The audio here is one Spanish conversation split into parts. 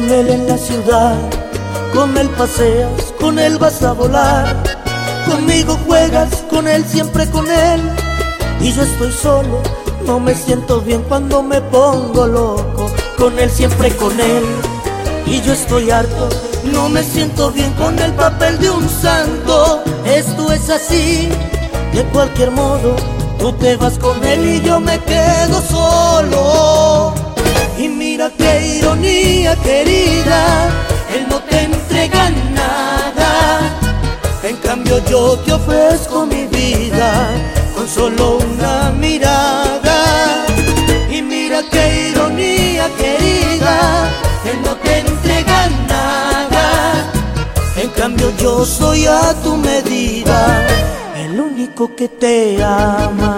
con él en la ciudad, con él paseas, con él vas a volar, conmigo juegas, con él siempre con él. Y yo estoy solo, no me siento bien cuando me pongo loco, con él siempre con él. Y yo estoy harto, no me siento bien con el papel de un santo. Esto es así, de cualquier modo, tú te vas con él y yo me quedo solo. Y mira qué ironía, querida, él no te entrega nada, en cambio yo te ofrezco mi vida con solo una mirada. Y mira qué ironía, querida, él no te entrega nada, en cambio yo soy a tu medida, el único que te ama.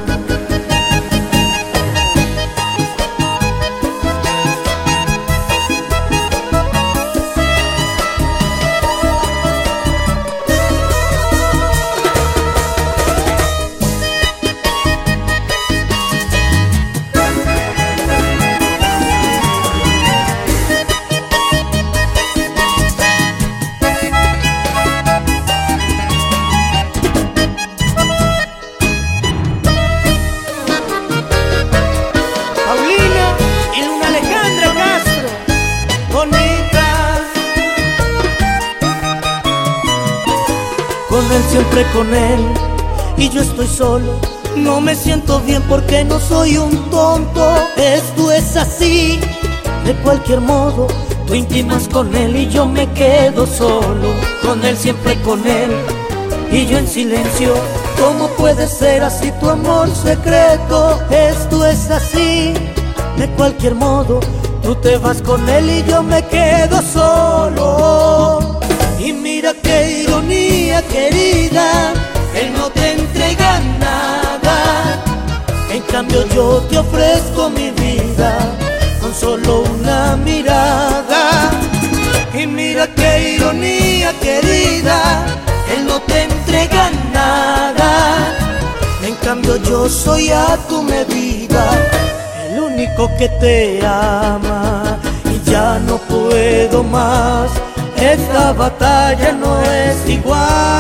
Con él siempre con él, y yo estoy solo, no me siento bien porque no soy un tonto. Esto es así, de cualquier modo, tú intimas con él y yo me quedo solo. Con él siempre con él, y yo en silencio. ¿Cómo puede ser así tu amor secreto? Esto es así, de cualquier modo, tú te vas con él y yo me quedo solo. Y mira qué ironía, querida, él no te entrega nada, en cambio yo te ofrezco mi vida con solo una mirada. Y mira qué ironía, querida, él no te entrega nada, en cambio yo soy a tu medida, el único que te ama. Y ya no puedo más, esta batalla no es igual.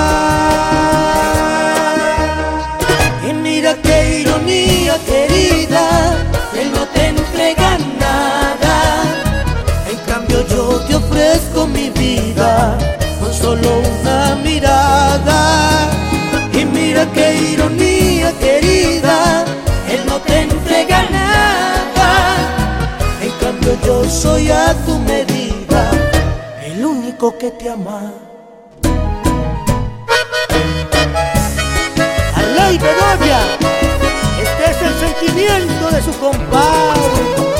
Y mira qué ironía, querida, él no te entrega nada, en cambio yo te ofrezco mi vida con solo una mirada. Y mira qué ironía, querida, él no te entrega nada, en cambio yo soy a tu medida, el único que te ama. Arley Bedoya, este es el sentimiento de su compadre.